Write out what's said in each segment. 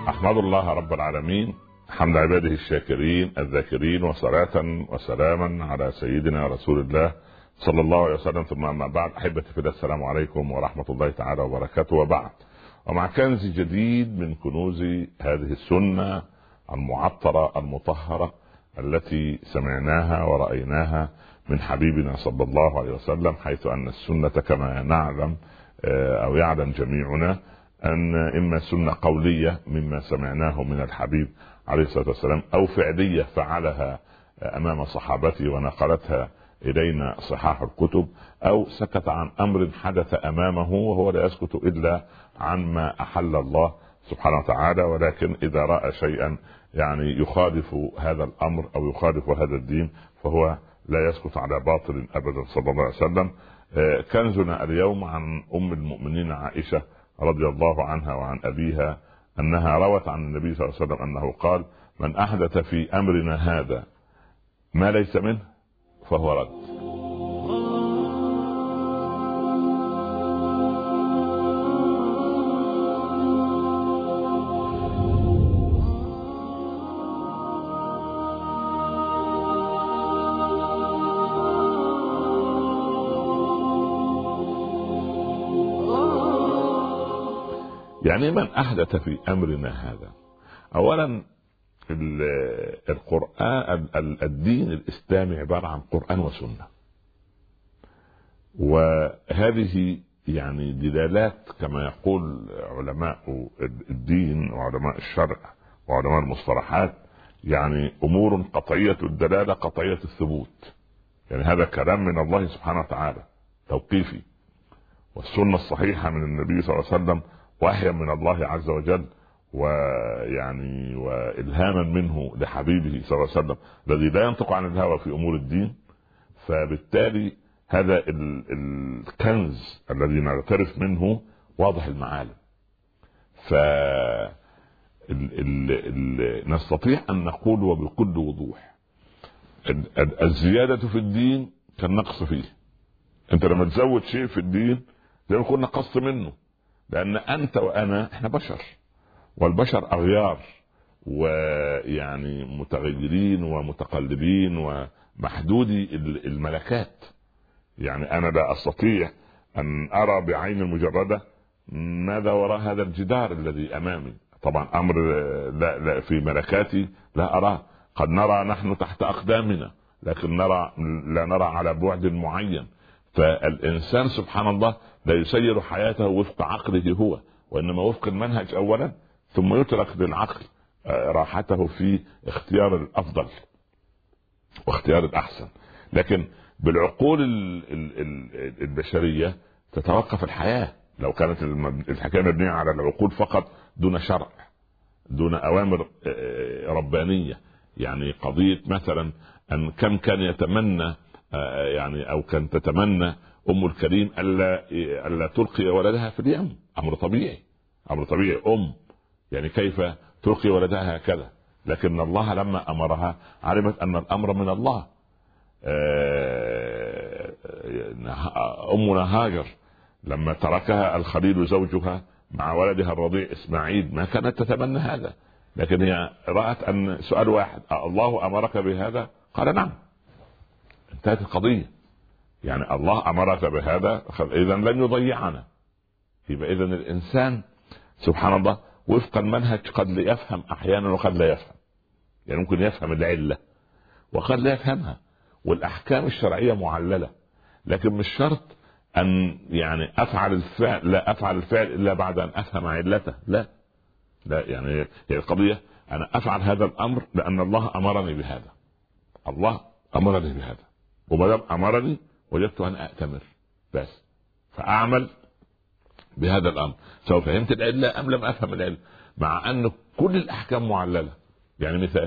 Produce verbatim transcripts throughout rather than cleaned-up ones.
أحمد الله رب العالمين حمد عباده الشاكرين الذاكرين، وصلاة وسلاما على سيدنا رسول الله صلى الله عليه وسلم. ثم أما بعد، أحبتي في الله، السلام عليكم ورحمة الله تعالى وبركاته. وبعد، ومع كنز جديد من كنوز هذه السنة المعطرة المطهرة التي سمعناها ورأيناها من حبيبنا صلى الله عليه وسلم، حيث أن السنة كما نعلم أو يعلم جميعنا أن إما سنة قولية مما سمعناه من الحبيب عليه الصلاة والسلام، أو فعلية فعلها أمام صحابته ونقلتها إلينا صحاح الكتب، أو سكت عن أمر حدث أمامه وهو لا يسكت إلا عن ما أحل الله سبحانه وتعالى. ولكن إذا رأى شيئا يعني يخالف هذا الأمر أو يخالف هذا الدين فهو لا يسكت على باطل أبدا صلى الله عليه وسلم. كنزنا اليوم عن أم المؤمنين عائشة رضي الله عنها وعن أبيها أنها روت عن النبي صلى الله عليه وسلم أنه قال: من أحدث في أمرنا هذا ما ليس منه فهو رد. يعني من أحدث في أمرنا هذا، أولا القرآن الدين الإسلامي عبارة عن قرآن وسنة، وهذه يعني دلالات كما يقول علماء الدين وعلماء الشرع وعلماء المصطلحات، يعني أمور قطعية الدلالة قطعية الثبوت. يعني هذا كلام من الله سبحانه وتعالى توقيفي، والسنة الصحيحة من النبي صلى الله عليه وسلم وحيا من الله عز وجل، ويعني والهاما منه لحبيبه صلى الله عليه وسلم الذي لا ينطق عن الهوى في امور الدين. فبالتالي هذا الكنز الذي نعترف منه واضح المعالم، ف نستطيع ان نقول وبكل وضوح الزيادة في الدين كالنقص فيه. انت لما تزود شيء في الدين زي ما يكون نقصت منه، لأن أنت وأنا إحنا بشر، والبشر أغيار ويعني متغيرين ومتقلبين ومحدودي الملكات. يعني أنا لا أستطيع أن أرى بعين المجردة ماذا وراء هذا الجدار الذي أمامي. طبعا أمر لا, لا في ملكاتي لا أراه. قد نرى نحن تحت أقدامنا، لكن نرى لا نرى على بعد معين. فالإنسان سبحان الله لا يسير حياته وفق عقله هو، وإنما وفق المنهج أولا، ثم يترك للعقل راحته في اختيار الأفضل واختيار الأحسن. لكن بالعقول البشرية تتوقف الحياة. لو كانت الحكاية مبنية على العقول فقط دون شرع دون أوامر ربانية، يعني قضية مثلا أن كم كان يتمنى يعني أو كان تتمنى أم الكريم ألا ألا تلقي ولدها في اليم، أمر طبيعي أمر طبيعي أم يعني كيف تلقي ولدها هكذا، لكن الله لما أمرها علمت أن الأمر من الله. أمنا هاجر لما تركها الخليل زوجها مع ولدها الرضيع إسماعيل ما كانت تتمنى هذا، لكن هي رأت أن سؤال واحد: الله أمرك بهذا؟ قال نعم، انتهت القضية. يعني الله أمرك بهذا إذا لن يضيعنا. يبقى إذا الإنسان سبحان الله وفق المنهج قد لا يفهم أحيانا وقد لا يفهم، يعني ممكن يفهم العلة وقد لا يفهمها، والأحكام الشرعية معللة، لكن مش شرط أن يعني أفعل الفعل لا أفعل الفعل إلا بعد أن أفهم علته. لا لا يعني هي القضية أنا أفعل هذا الأمر لأن الله أمرني بهذا، الله أمرني بهذا، وما دام أمرني وجدت أن أأتمر بس فأعمل بهذا الأمر، سواء فهمت العلة أم لم أفهم العلة، مع أن كل الأحكام معللة. يعني مثال: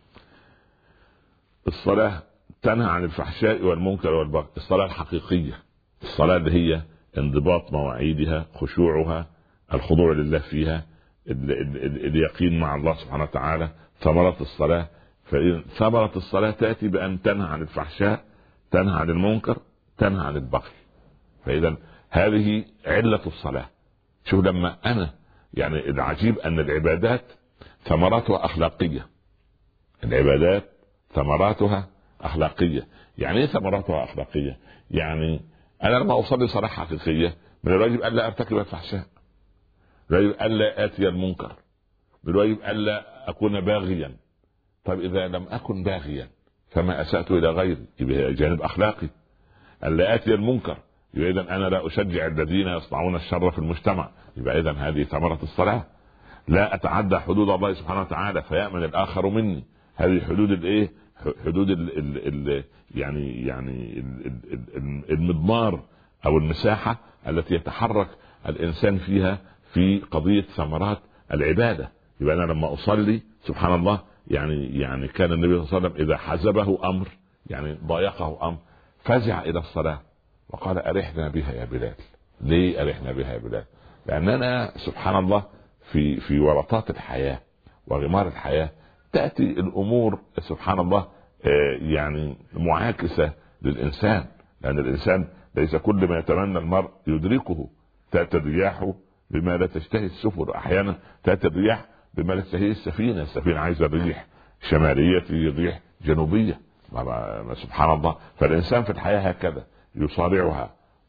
الصلاة تنهى عن الفحشاء والمنكر والبغي، الصلاة الحقيقية، الصلاة اللي هي انضباط مواعيدها، خشوعها، الخضوع لله فيها، ال ال ال اليقين مع الله سبحانه وتعالى، ثمرة الصلاة. فثمرة الصلاة تأتي بأن تنهى عن الفحشاء، تنهى عن المنكر، تنهى عن البغي. فإذا هذه علة الصلاة. شوف لما أنا يعني العجيب أن العبادات ثمراتها أخلاقية. العبادات ثمراتها أخلاقية. يعني إيه ثمراتها أخلاقية؟ يعني أنا لما أصلي صلاة حقيقية من الواجب ألا أرتكب الفحشاء، من الواجب ألا آتي المنكر، من الواجب ألا أكون باغيا. طيب إذا لم أكن باغيا فما أسأت إلى غيري، يبقى جانب أخلاقي. ألا آتي المنكر، يبقى إذن أنا لا أشجع الذين يصنعون الشر في المجتمع، يبقى إذن هذه ثمرة الصلاة. لا أتعدى حدود الله سبحانه وتعالى فيأمن الآخر مني، هذه حدود الإيه؟ حدود ال ال ال يعني يعني ال ال المضمار أو المساحة التي يتحرك الإنسان فيها في قضية ثمرات العبادة. يبقى أنا لما أصلي سبحان الله يعني يعني كان النبي صلى الله عليه وسلم إذا حزبه أمر، يعني ضايقه أمر، فزع إلى الصلاة وقال أرحنا بها يا بلال. ليه أرحنا بها يا بلال؟ لأننا سبحان الله في في ورطات الحياة وغمار الحياة تأتي الأمور سبحان الله يعني معاكسة للإنسان، لأن الإنسان ليس كل ما يتمنى المرء يدركه. تأتي الرياح بما لا تشتهي السفن، أحيانا تأتي الرياح بما لا تشتهي السفينة. السفينة عايزة الريح شمالية، الريح جنوبية، سبحان الله. فالإنسان في الحياة هكذا يصارعها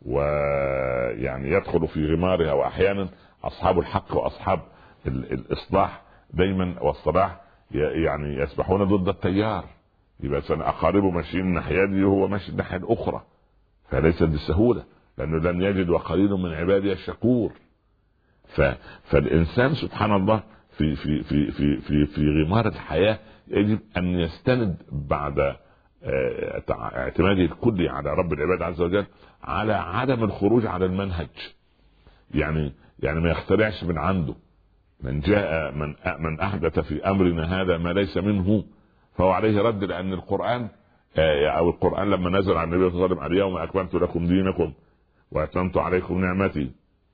ويعني يدخل في غمارها. وأحيانا أصحاب الحق وأصحاب الإصلاح دايما والصلاح يعني يسبحون ضد التيار، يبقى أقاربه ماشيين الناحية دي وهو ماشي الناحية الأخرى، فليست بالسهولة لأنه لم يجد وقليل من عبادي الشكور. ف... فالإنسان سبحان الله في في في في في, في غمار الحياة يجب أن يستند بعد اعتماده الكلي على رب العباد عز وجل على عدم الخروج على المنهج. يعني يعني ما يخترعش من عنده. من جاء من من أحدث في أمرنا هذا ما ليس منه فهو عليه رد. لأن القرآن أو القرآن لما نزل عن النبي صلى الله عليه وسلم اليوم أكملت لكم دينكم وأتممت عليكم نعمتي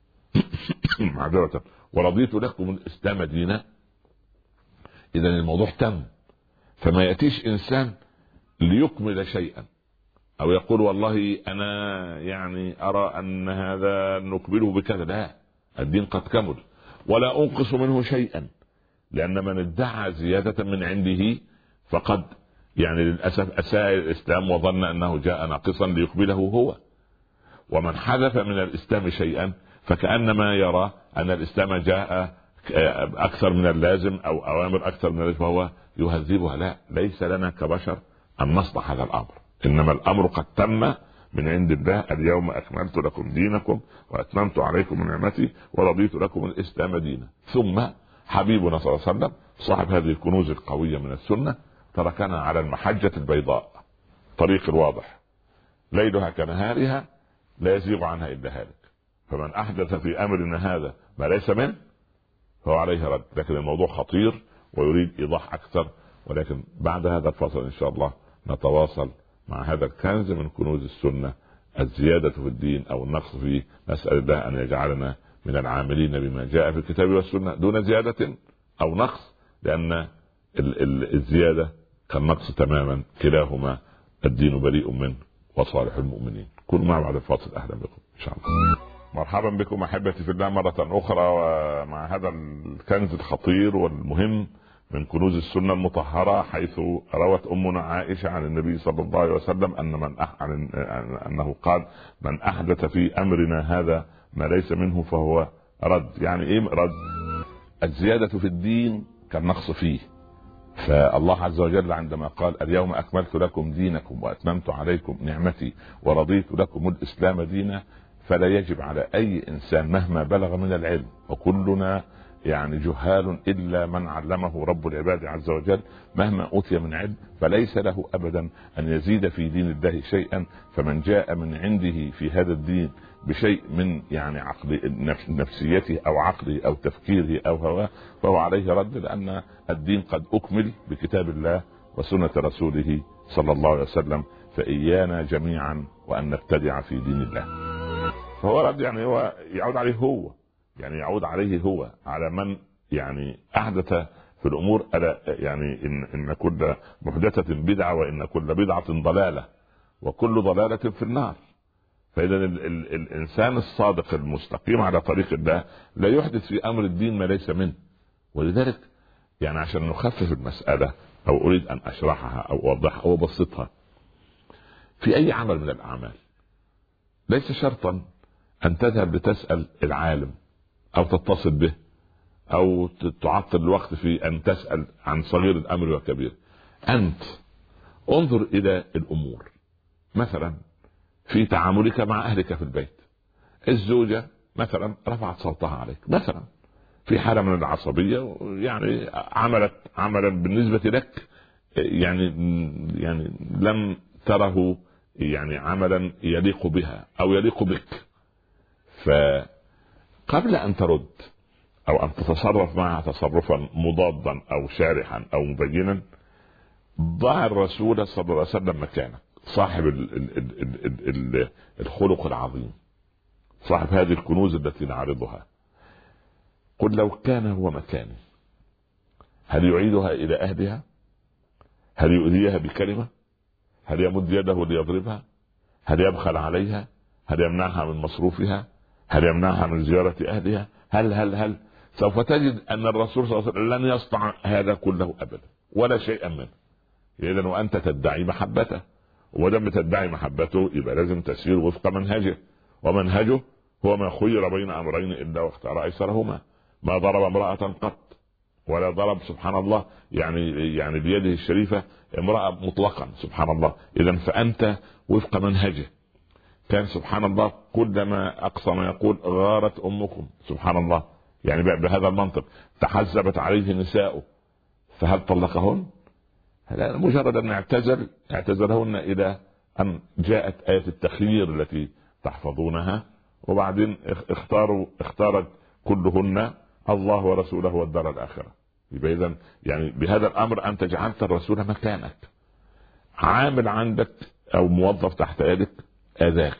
معذرة ورضيت لكم الإسلام دينا، إذا الموضوع تم. فما يأتيش إنسان ليكمل شيئا أو يقول والله أنا يعني أرى أن هذا نكمله بكذا، لا، الدين قد كمل ولا أنقص منه شيئا. لأن من ادعى زيادة من عنده فقد يعني للأسف أساء الإسلام وظن أنه جاء ناقصا ليقبله هو. ومن حذف من الإسلام شيئا فكأنما يرى أن الإسلام جاء أكثر من اللازم أو أوامر أكثر من اللازم فهو يهذبها. لا، ليس لنا كبشر أن نصلح هذا الأمر، إنما الأمر قد تم من عند الله. اليوم أكملت لكم دينكم وأتممت عليكم نعمتي ورضيت لكم الإسلام دينا. ثم حبيبنا صلى الله عليه وسلم صاحب هذه الكنوز القوية من السنة تركنا على المحجة البيضاء، طريق الواضح، ليلها كنهارها لا يزيغ عنها إلا هالك. فمن أحدث في أمرنا هذا ما ليس منه فهو عليه رد. لكن الموضوع خطير ويريد إيضاح أكثر، ولكن بعد هذا الفصل إن شاء الله نتواصل مع هذا الكنز من كنوز السنة، الزيادة في الدين أو النقص فيه. نسأل الله أن يجعلنا من العاملين بما جاء في الكتاب والسنة دون زيادة أو نقص، لأن ال- ال- الزيادة كالنقص تماما، كلاهما الدين بريء منه وصالح المؤمنين. كونوا مع بعد الفاصل. أهلا بكم إن شاء الله. مرحبا بكم أحبتي في الله مرة أخرى، ومع هذا الكنز الخطير والمهم من كنوز السنة المطهرة، حيث روت أمنا عائشة عن النبي صلى الله عليه وسلم أن من أح... أنه قال من أحدث في أمرنا هذا ما ليس منه فهو رد. يعني إيه رد؟ الزيادة في الدين كالنقص فيه. فالله عز وجل عندما قال اليوم أكملت لكم دينكم وأتممت عليكم نعمتي ورضيت لكم الإسلام دينا، فلا يجب على أي إنسان مهما بلغ من العلم، وكلنا يعني جهال إلا من علمه رب العباد عز وجل، مهما أوتي من علم فليس له أبدا أن يزيد في دين الله شيئا. فمن جاء من عنده في هذا الدين بشيء من يعني عقل نفسيته أو عقله أو تفكيره أو هواه فهو عليه رد، لأن الدين قد أكمل بكتاب الله وسنة رسوله صلى الله عليه وسلم. فإيانا جميعا وأن نبتدع في دين الله. فهو رد يعني هو يعود عليه هو يعني يعود عليه هو على من يعني أحدث في الأمور. ألا يعني إن, إن كل محدثة بدعة وإن كل بدعة ضلالة وكل ضلالة في النار. فإذا ال ال الإنسان الصادق المستقيم على طريق الله لا يحدث في أمر الدين ما ليس منه. ولذلك يعني عشان نخفف المسألة أو أريد أن أشرحها أو أوضحها أو أبسطها، في أي عمل من الأعمال ليس شرطا أن تذهب لتسأل العالم أو تتصل به أو تعطل الوقت في أن تسأل عن صغير الأمر وكبير. أنت انظر إلى الأمور، مثلا في تعاملك مع أهلك في البيت، الزوجة مثلا رفعت صوتها عليك مثلا في حالة من العصبية، يعني عملت عملا بالنسبة لك يعني يعني لم تره يعني عملا يليق بها أو يليق بك، فقبل أن ترد أو أن تتصرف معها تصرفا مضادا أو شارحا أو مبينا، ضع الرسول صلى الله عليه وسلم مكانك، صاحب ال ال ال ال ال الخلق العظيم، صاحب هذه الكنوز التي نعرضها. قل لو كان هو مكاني هل يعيدها إلى أهلها؟ هل يؤذيها بكلمة؟ هل يمد يده ليضربها؟ هل يبخل عليها؟ هل يمنعها من مصروفها؟ هل يمنعها من زيارة أهلها؟ هل هل هل سوف تجد أن الرسول صلى الله عليه وسلم لن يصنع هذا كله أبدا ولا شيئا منه. إذن وأنت تدعي محبته، ودم تدعي محبته يبقى لازم تسير وفق منهجه، ومنهجه هو ما خير بين أمرين إلا واختار أيسرهما. ما ضرب امرأة قط ولا ضرب سبحان الله يعني يعني بيده الشريفة امرأة مطلقا سبحان الله. إذن فأنت وفق منهجه. كان سبحان الله كلما أقصى ما يقول غارت أمكم سبحان الله، يعني بهذا المنطق. تحزبت عليه نساؤه فهل طلقهن؟ مجرد أن اعتزل اعتزلهن إلى أن جاءت آية التخيير التي تحفظونها، وبعدين اختاروا اختارت كلهن الله ورسوله والدار الآخرة. يبقى إذن يعني بهذا الأمر أنت جعلت الرسول مكانك، عامل عندك أو موظف تحت يدك أذاك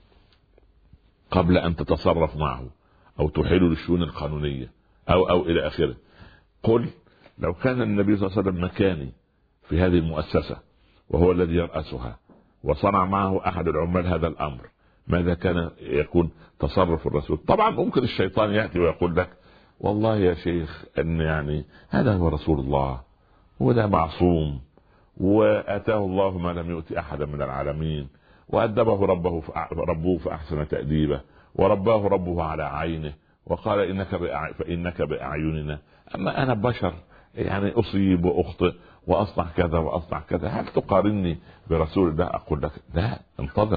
قبل أن تتصرف معه أو تحيل للشؤون القانونية أو أو إلى آخره. قل لو كان النبي صلى الله عليه وسلم مكاني في هذه المؤسسة وهو الذي يرأسها وصنع معه أحد العمال هذا الأمر، ماذا كان يكون تصرف الرسول؟ طبعا ممكن الشيطان يأتي ويقول لك والله يا شيخ أن يعني هذا هو رسول الله وده معصوم وآتاه الله ما لم يؤتي أحدا من العالمين، وأدبه ربه ربه فأحسن تأديبه، ورباه ربه على عينه، وقال إنك بأع... فإنك بأعيننا. أما أنا بشر يعني أصيب وأخطئ وأصنع كذا وأصنع كذا، هل تقارني برسول الله؟ أقول لك لا، انتظر.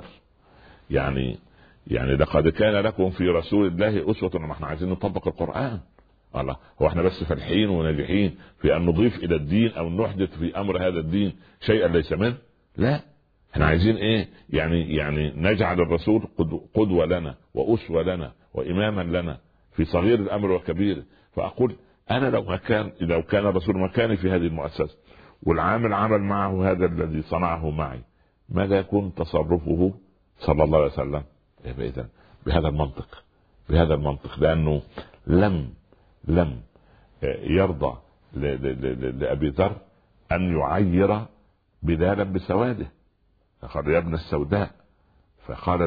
يعني يعني لقد كان لكم في رسول الله أسوة. ما احنا عايزين نطبق القرآن. الله، هو احنا بس فالحين وناجحين في أن نضيف إلى الدين أو نحدث في أمر هذا الدين شيئا ليس منه؟ لا، احنا عايزين ايه؟ يعني يعني نجعل الرسول قدوة لنا وأسوة لنا وإماما لنا في صغير الأمر وكبيره. فأقول أنا لو مكان لو كان الرسول مكاني في هذه المؤسسة والعامل عمل معه هذا الذي صنعه معي، ماذا يكون تصرفه صلى الله عليه وسلم؟ إذن بهذا المنطق بهذا المنطق لأنه لم لم يرضى لأبي ذر أن يعير بلالا بسواده، فقال يا ابن السوداء، فقال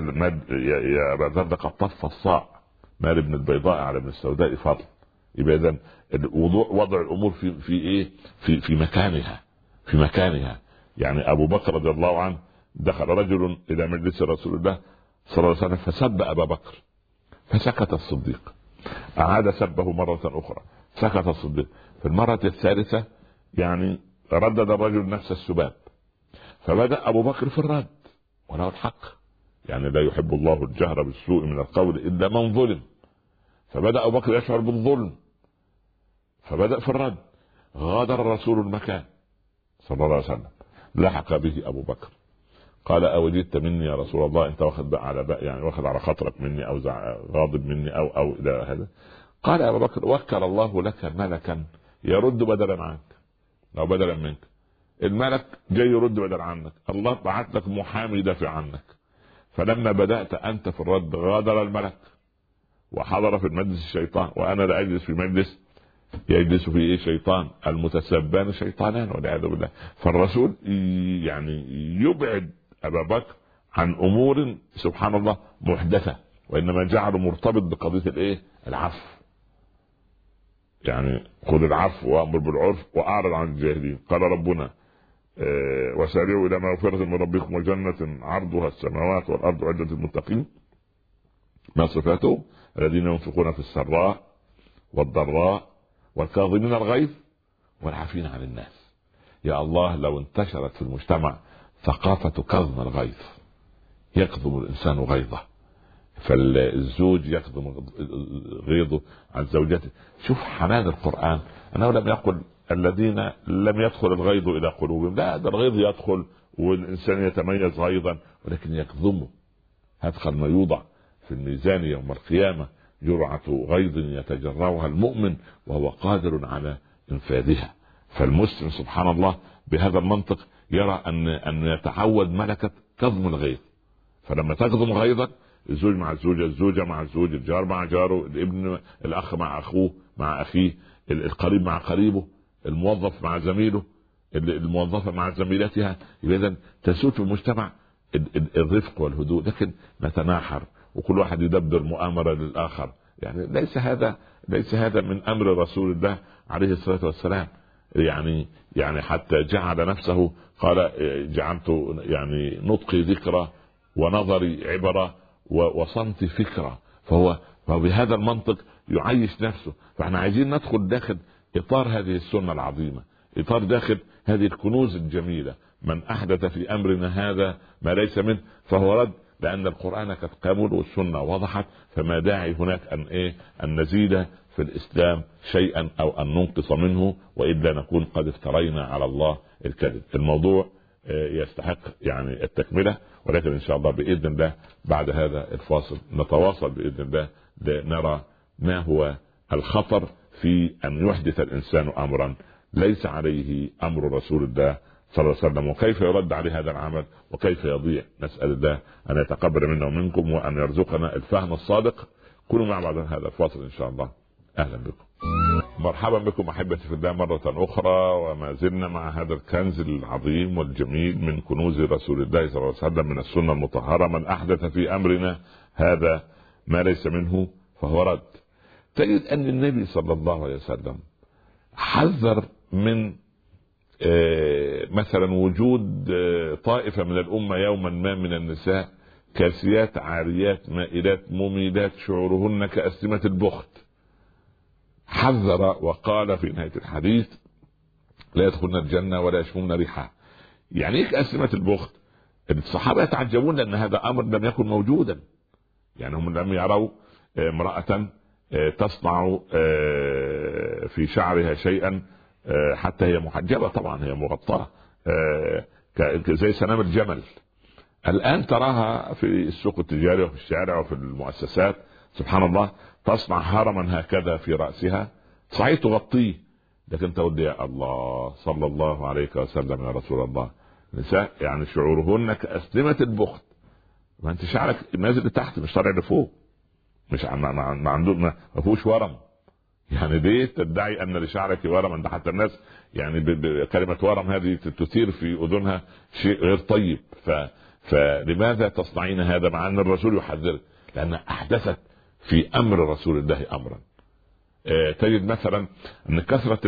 يا أبا ذر قد طف الصاع مال ابن البيضاء على ابن السوداء فضل. يبقى إذن وضع الأمور في في إيه في في مكانها في مكانها. يعني أبو بكر رضي الله عنه دخل رجل إلى مجلس رسول الله صلى الله عليه وسلم فسب أبا بكر فسكت الصديق، أعاد سبه مرة أخرى سكت الصديق، في المرة الثالثة يعني ردد الرجل نفس السباب، فبدأ أبو بكر في الرد وله الحق، يعني لا يحب الله الجهر بالسوء من القول إلا من ظلم، فبدأ أبو بكر يشعر بالظلم فبدأ في الرد. غادر الرسول المكان صلى الله عليه وسلم، لحق به أبو بكر قال أوجدت مني يا رسول الله؟ أنت واخد بقى على بقى يعني واخد على خاطرك مني أو غاضب مني أو أو إلى هذا؟ قال أبو بكر وكل الله لك ملكا يرد بدلا عنك أو بدلا منك. الملك جاي يرد بدلا عنك، الله بعت لك محامي يدافع عنك. فلما بدأت أنت في الرد غادر الملك وحضر في المجلس الشيطان، وأنا لا أجلس في مجلس يجلس فيه إيه شيطان، المتسبان شيطانان والعياذ بالله. فالرسول يعني يبعد أبا بكر عن أمور سبحان الله محدثة، وإنما جعله مرتبط بقضية الإيه العفو. يعني خذ العفو وامر بالعرف واعرض عن الجاهلين. قال ربنا آه وسارعوا الى مغفرة من ربكم وجنة عرضها السماوات والارض عدة المتقين. ما صفاته؟ الذين ينفقون في السراء والضراء والكاظمين الغيظ والعافين عن الناس. يا الله لو انتشرت في المجتمع ثقافة كظم الغيظ، يكظم الانسان غيظه، فالزوج يكظم غيظه عن زوجته. شوف حنان القرآن، انه لم يقل الذين لم يدخل الغيظ الى قلوبهم، لا، ده الغيظ يدخل والانسان يتميز غيظا، ولكن يكظمه. هذا ما يوضع في الميزان يوم القيامة، جرعة غيظ يتجرعها المؤمن وهو قادر على انفاذها. فالمسلم سبحان الله بهذا المنطق يرى ان ان يتعود ملكة كظم الغيظ. فلما تكظم غيظك، الزوج مع الزوجة، الزوجة مع الزوج، الجار مع جاره، الابن الاخ مع اخوه مع اخيه، القريب مع قريبه، الموظف مع زميله، الموظفة مع زميلتها، اذا تسود في المجتمع الرفق والهدوء. لكن نتناحر وكل واحد يدبر مؤامرة للآخر، يعني ليس هذا ليس هذا من أمر رسول الله عليه الصلاة والسلام. يعني يعني حتى جعل نفسه، قال جعلت يعني نطقي ذكرى ونظري عبرة وصمتي فكرة. فهو بهذا المنطق يعيش نفسه. فاحنا عايزين ندخل داخل إطار هذه السنة العظيمة، إطار داخل هذه الكنوز الجميلة. من أحدث في أمرنا هذا ما ليس منه فهو رد، لأن القرآن قد قبل والسنة وضحت، فما داعي هناك أن إيه أن نزيد في الإسلام شيئا أو أن ننقص منه، وإلا نكون قد افترينا على الله الكذب. الموضوع يستحق يعني التكملة، ولكن إن شاء الله بإذن الله بعد هذا الفاصل نتواصل بإذن الله لنرى ما هو الخطر في أن يحدث الإنسان أمرا ليس عليه أمر رسول الله صلى الله عليه وسلم، وكيف يرد عليه هذا العمل وكيف يضيع. نسأل الله أن يتقبل منا ومنكم وأن يرزقنا الفهم الصادق. كونوا مع بعض هذا الفاصل إن شاء الله. أهلا بكم، مرحبا بكم أحبتي في الله مرة أخرى، وما زلنا مع هذا الكنز العظيم والجميل من كنوز رسول الله صلى الله عليه وسلم من السنة المطهرة. من أحدث في أمرنا هذا ما ليس منه فهو رد. تجد أن النبي صلى الله عليه وسلم حذر من مثلا وجود طائفة من الأمة يوما ما من النساء كاسيات عاريات مائلات مميلات شعورهن كأسلمة البخت. حذر وقال في نهاية الحديث لا يدخلن الجنة ولا يشمون ريحها. يعني ايه كأسلمة البخت؟ الصحابة يتعجبون لأن هذا أمر لم يكن موجودا. يعني هم لم يروا امرأة تصنع في شعرها شيئا حتى هي محجبة، طبعا هي مغطاة زي سنام الجمل. الآن تراها في السوق التجاري وفي الشارع وفي المؤسسات، سبحان الله، تصنع هرما هكذا في رأسها، صحيح تغطيه، لكن تقول يا الله صلى الله عليه وسلم يا رسول الله، نساء يعني شعورهن كأسلمة البخت. ما انت شعرك نازل لتحت مش طالع لفوق، مش ما عندنا ما فيهوش ورم. يعني ليه تدعي ان لشعرك ورم؟ ده حتى الناس يعني بكلمة ورم هذه تثير في اذنها شيء غير طيب. ف... فلماذا تصنعين هذا مع ان الرسول يحذر؟ لان احدثت في امر رسول الله امرا. اه تجد مثلا ان كثرة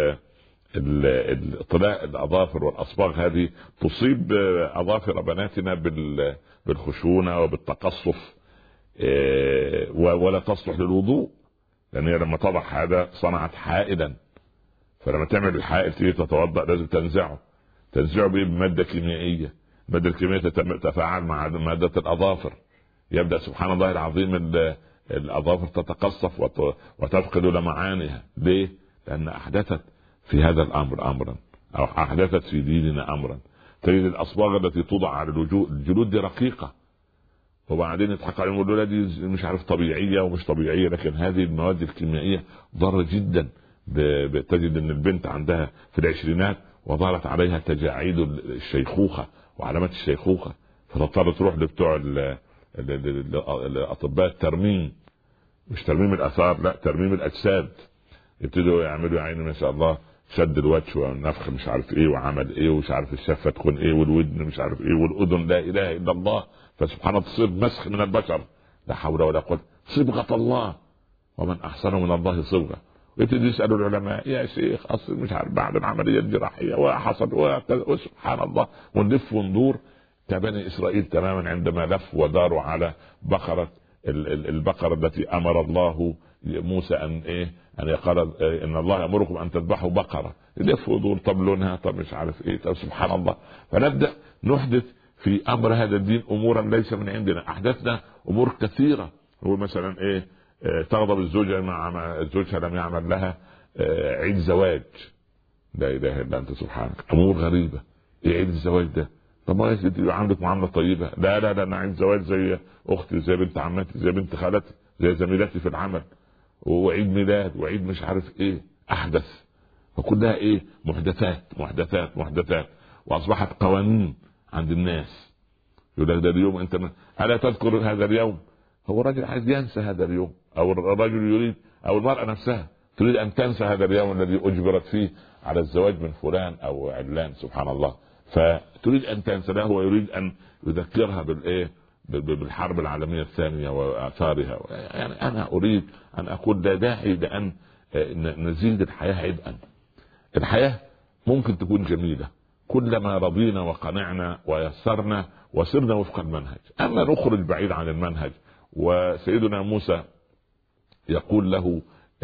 الاطلاء الاظافر والاصباغ هذه تصيب اظافر بناتنا بالخشونة وبالتقصف، اه ولا تصلح للوضوء، لأن هي لما تضع هذا صنعت حائلا، فلما تعمل الحائل تيجي تتوضأ لازم تنزعه تنزعه بمادة كيميائية. المادة الكيميائية تتفاعل مع مادة الأظافر، يبدأ سبحان الله العظيم الأظافر تتقصف وتفقد لمعانها. ليه؟ لأن أحدثت في هذا الأمر أمرا، أو أحدثت في ديننا أمرا. تجد الأصباغ التي توضع على الوجوه، الجلود دي رقيقة، وبعدين يضحك عليهم يقولوا دي مش عارف طبيعيه ومش طبيعيه، لكن هذه المواد الكيميائيه ضاره جدا. بتجد ان البنت عندها في العشرينات وظهرت عليها تجاعيد الشيخوخه وعلامات الشيخوخه، فتضطر تروح لبتوع الاطباء الترميم، مش ترميم الاثار، لا ترميم الاجساد. يبتدوا يعملوا عين ما شاء الله شد الوجه ونفخ مش عارف ايه وعمل ايه ومش عارف الشفه تكون ايه والودن مش عارف ايه والاذن لا اله الا الله، فسبحان الله تصير مسخ من البشر، لا حول ولا قوه، صبغه الله، ومن احسن من الله صبغه. ويبتدي يسالوا العلماء يا شيخ اصل مش عارف بعد العمليه الجراحيه وحصل وكذا، وسبحان الله ونلف وندور كبني اسرائيل تماما عندما لف وداروا على بقره البقره التي امر الله موسى ان ايه ان يقال إيه ان الله يامركم ان تذبحوا بقره، يلف ودور طب لونها طب مش عارف ايه، طب سبحان الله. فنبدا نحدث في امر هذا الدين امورا ليس من عندنا. احدثنا امور كثيره، هو مثلا ايه تغضب الزوجه مع زوجها لم يعمل لها عيد زواج، لا اله الا انت سبحانك، امور غريبه. ايه عيد الزواج ده؟ طب ما يبقى عندك معامله طيبه، لا لا لا انا عيد زواج زي اختي زي بنت عمتي زي بنت خالتي زي زميلتي في العمل، وعيد ميلاد وعيد مش عارف ايه. احدث، فكلها ايه محدثات محدثات محدثات، واصبحت قوانين عند الناس. يقول لك ده اليوم انت م... الا تذكر هذا اليوم؟ هو الرجل عايز ينسى هذا اليوم، او الرجل يريد او المرأة نفسها تريد ان تنسى هذا اليوم الذي اجبرت فيه على الزواج من فلان او علان، سبحان الله. فتريد ان تنسى له، هو يريد ان يذكرها بالايه بالحرب العالمية الثانية وآثارها. يعني أنا أريد أن أقول لا داعي لأن نزيد الحياة عبئا. الحياة ممكن تكون جميلة كلما رضينا وقنعنا ويسرنا وسرنا وفق المنهج. أما نخرج بعيد عن المنهج، وسيدنا موسى يقول له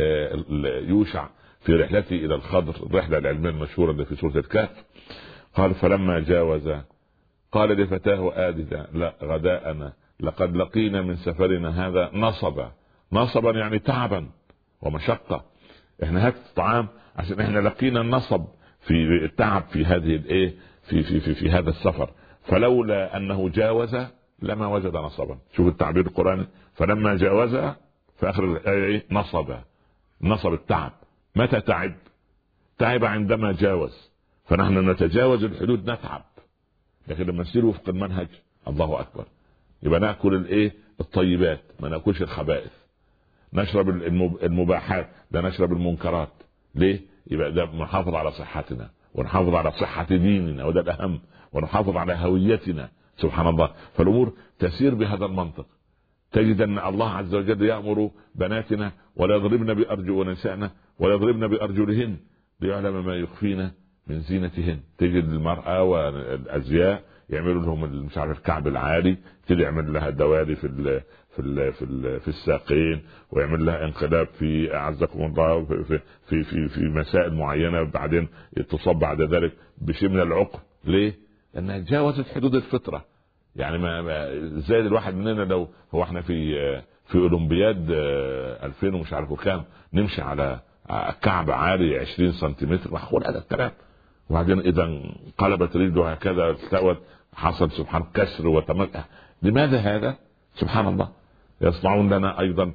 يوشع في رحلته إلى الخضر، الرحلة العلمية المشهورة اللي في سورة الكهف، قال فلما جاوز قال لفتاه آددا لا غداءنا لقد لقينا من سفرنا هذا نصبا. نصبا يعني تعبا ومشقة. احنا هات الطعام عشان احنا لقينا النصب في التعب في هذه الايه في في في في هذا السفر، فلولا انه جاوز لما وجد نصبا. شوف التعبير القرآني، فلما جاوز في اخر الايه ايه نصب. نصب التعب. متى تعب؟ تعب عندما جاوز. فنحن نتجاوز الحدود نتعب، لكن لما نسير وفق المنهج الله اكبر يبقى ناكل الايه الطيبات ما ناكلش الخبائث، نشرب المباحات لا نشرب المنكرات. ليه؟ يبقى ده نحافظ على صحتنا ونحافظ على صحة ديننا، وده الأهم، ونحافظ على هويتنا، سبحان الله. فالأمور تسير بهذا المنطق. تجد أن الله عز وجل يأمر بناتنا ولا يضربن بأرجل ونسائنا ولا يضربن بأرجلهن ليعلم ما يخفين من زينتهن. تجد المرأة والأزياء يعملوا لهم مش عارف الكعب العالي، تيجي يعمل لها دوالي في ال في ال في, ال في الساقين، ويعمل لها انقلاب في اعزكم الله في في في, في مسائل معينه، بعدين تصاب بعد ذلك بشيء من العقم. ليه؟ لانها جاوزت حدود الفطره. يعني ما زي الواحد مننا لو هو احنا في في اولمبياد ألفين ومش عارف كام نمشي على كعب عالي عشرين سنتيمتر، معقول هذا الكلام؟ وبعدين اذا انقلبت رجله هكذا استوت حصل سبحان كسر وتمكن. لماذا هذا؟ سبحان الله. يصنعون لنا ايضا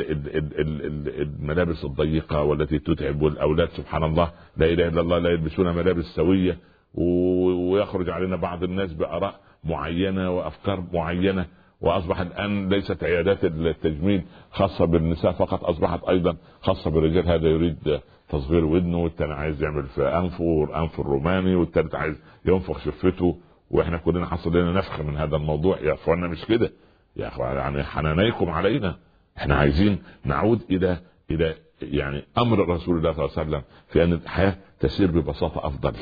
الملابس الضيقه والتي تتعب الاولاد، سبحان الله لا اله الا الله، لا يلبسون ملابس سويه، ويخرج علينا بعض الناس باراء معينه وافكار معينه. واصبح الان ليست عيادات التجميل خاصه بالنساء فقط، اصبحت ايضا خاصه بالرجال. هذا يريد تصغير ودنه، والثاني عايز يعمل في انفه والانف الروماني، والثالث عايز ينفخ شفته، واحنا كلنا حصل لنا نفخ من هذا الموضوع. يا اخوانا مش كده يا اخوان، يعني حنانيكم علينا. احنا عايزين نعود الى الى يعني امر رسول الله صلى الله عليه وسلم في ان الحياه تسير ببساطه افضل،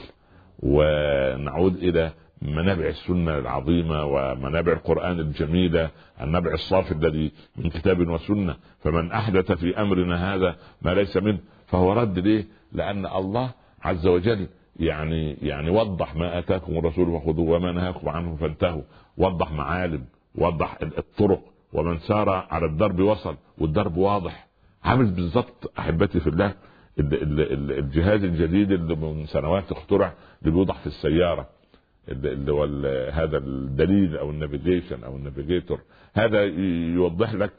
ونعود الى منابع السنه العظيمه ومنابع القران الجميله، النبع الصافي الذي من كتاب وسنه. فمن احدث في امرنا هذا ما ليس منه فهو رد. ليه؟ لان الله عز وجل يعني يعني وضح ما اتاكم الرسول فخذوه وما نهاكم عنه فانتهوا، وضح معالم، وضح الطرق، ومن سار على الدرب وصل، والدرب واضح. عامل بالضبط احبتي في الله الجهاز الجديد اللي من سنوات اخترع اللي بيوضح في السياره، اللي هو هذا الدليل او النافيجيشن او النافيجيتور، هذا يوضح لك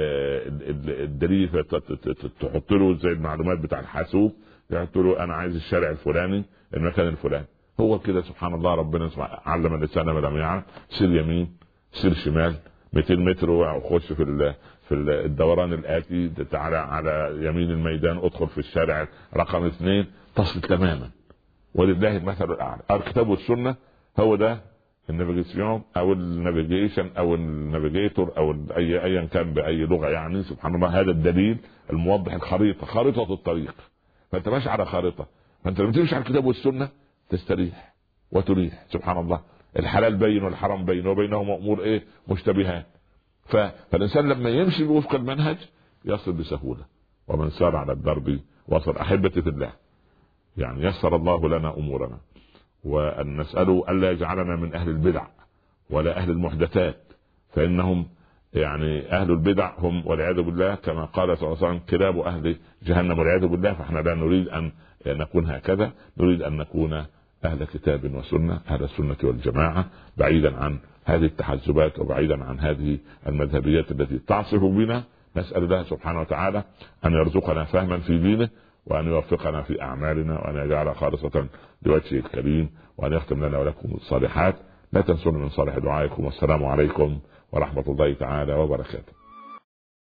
الدليل، تحط له زي المعلومات بتاع الحاسوب، تحط له انا عايز الشارع الفلاني المكان الفلاني. هو كده سبحان الله. ربنا علم الانسان ما لم يعلم. سير يمين سير شمال مئتين متر وخش في في الدوران الاتي، تعالى على يمين الميدان ادخل في الشارع رقم اثنين، تصل تماما. ولله المثل الاعلى. الكتاب والسنه هو ده النافيجيشن او النافيجيشن او النافيجيتور او اي ايا كان باي لغه، يعني سبحان الله هذا الدليل الموضح، الخريطه، خريطه الطريق. فانت ماشي على خريطه، فانت لما تمشي على الكتاب والسنه تستريح وتريح. سبحان الله، الحلال بين والحرام بين وبينهما امور ايه مشتبهات. فالانسان لما يمشي وفق المنهج يصل بسهوله، ومن سار على الدرب وصل. احبتي في الله، يعني يسر الله لنا امورنا، وان نساله الا يجعلنا من اهل البدع ولا اهل المحدثات، فانهم يعني اهل البدع هم والعياذ بالله كما قال صلى الله عليه وسلم كلاب اهل جهنم والعياذ بالله. فاحنا لا نريد ان نكون هكذا، نريد ان نكون اهل كتاب وسنه، اهل السنه والجماعه، بعيدا عن هذه التحزبات وبعيدا عن هذه المذهبيات التي تعصف بنا. نسال الله سبحانه وتعالى ان يرزقنا فهما في دينه، وأن يوفقنا في أعمالنا، وأن يجعل خالصة لوجهه الكريم، وأن يختم لنا ولكم الصالحات. لا تنسون من صالح دعائكم، والسلام عليكم ورحمة الله تعالى وبركاته.